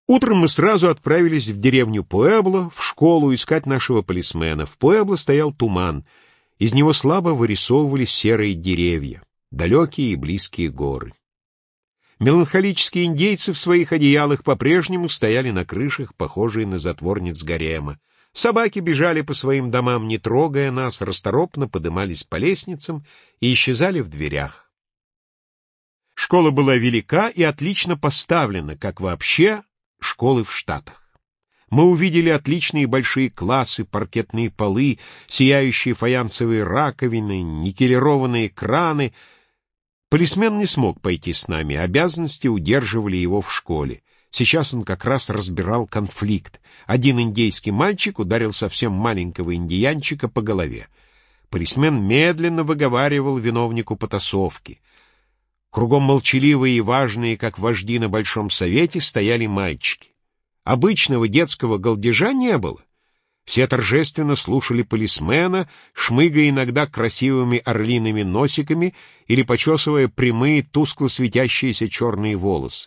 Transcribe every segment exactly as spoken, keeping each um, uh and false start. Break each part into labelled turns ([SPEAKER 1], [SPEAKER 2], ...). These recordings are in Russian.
[SPEAKER 1] Утром мы сразу отправились в деревню Пуэбло, в школу, искать нашего полисмена. В Пуэбло стоял туман. Из него слабо вырисовывались серые деревья, далекие и близкие горы. Меланхолические индейцы в своих одеялах по-прежнему стояли на крышах, похожие на затворниц гарема. Собаки бежали по своим домам, не трогая нас, расторопно подымались по лестницам и исчезали в дверях. Школа была велика и отлично поставлена, как вообще школы в Штатах. Мы увидели отличные большие классы, паркетные полы, сияющие фаянсовые раковины, никелированные краны. Полисмен не смог пойти с нами, обязанности удерживали его в школе. Сейчас он как раз разбирал конфликт. Один индейский мальчик ударил совсем маленького индиянчика по голове. Полисмен медленно выговаривал виновнику потасовки. Кругом молчаливые и важные, как вожди на Большом Совете, стояли мальчики. Обычного детского галдежа не было. Все торжественно слушали полисмена, шмыгая иногда красивыми орлиными носиками или почесывая прямые, тускло светящиеся черные волосы.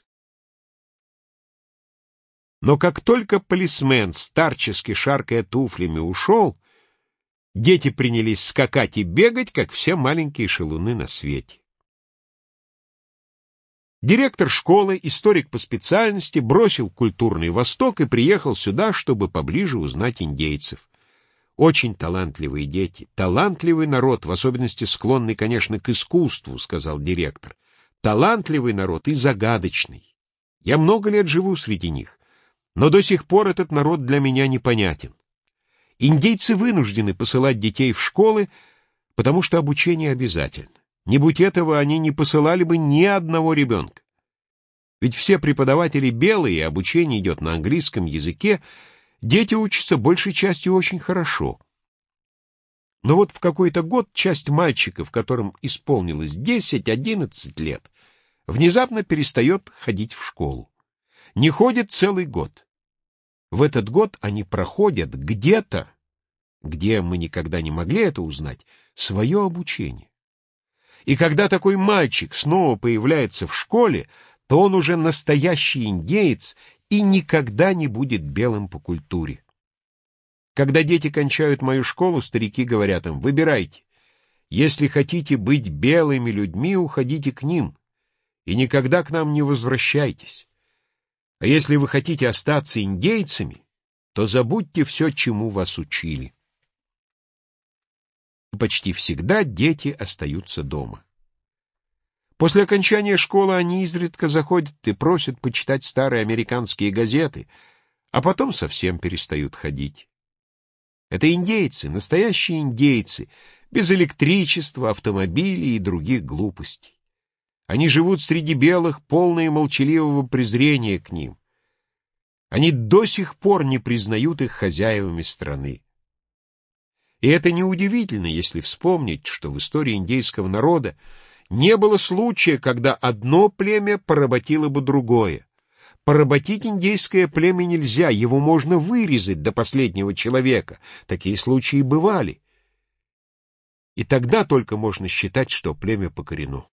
[SPEAKER 1] Но как только полисмен, старчески шаркая туфлями, ушел, дети принялись скакать и бегать, как все маленькие шалуны на свете. Директор школы, историк по специальности, бросил культурный Восток и приехал сюда, чтобы поближе узнать индейцев. Очень талантливые дети, талантливый народ, в особенности склонный, конечно, к искусству, сказал директор. Талантливый народ и загадочный. Я много лет живу среди них, но до сих пор этот народ для меня непонятен. Индейцы вынуждены посылать детей в школы, потому что обучение обязательно. Не будь этого, они не посылали бы ни одного ребенка. Ведь все преподаватели белые, и обучение идет на английском языке, дети учатся большей частью очень хорошо. Но вот в какой-то год часть мальчиков, которым исполнилось десять-одиннадцать лет, внезапно перестает ходить в школу. Не ходит целый год. В этот год они проходят где-то, где мы никогда не могли это узнать, свое обучение. И когда такой мальчик снова появляется в школе, то он уже настоящий индеец и никогда не будет белым по культуре. Когда дети кончают мою школу, старики говорят им: выбирайте. Если хотите быть белыми людьми, уходите к ним, и никогда к нам не возвращайтесь. А если вы хотите остаться индейцами, то забудьте все, чему вас учили. Почти всегда дети остаются дома. После окончания школы они изредка заходят и просят почитать старые американские газеты, а потом совсем перестают ходить. Это индейцы, настоящие индейцы, без электричества, автомобилей и других глупостей. Они живут среди белых, полные молчаливого презрения к ним. Они до сих пор не признают их хозяевами страны. И это неудивительно, если вспомнить, что в истории индейского народа не было случая, когда одно племя поработило бы другое. Поработить индейское племя нельзя, его можно вырезать до последнего человека. Такие случаи бывали. И тогда только можно считать, что племя покорено.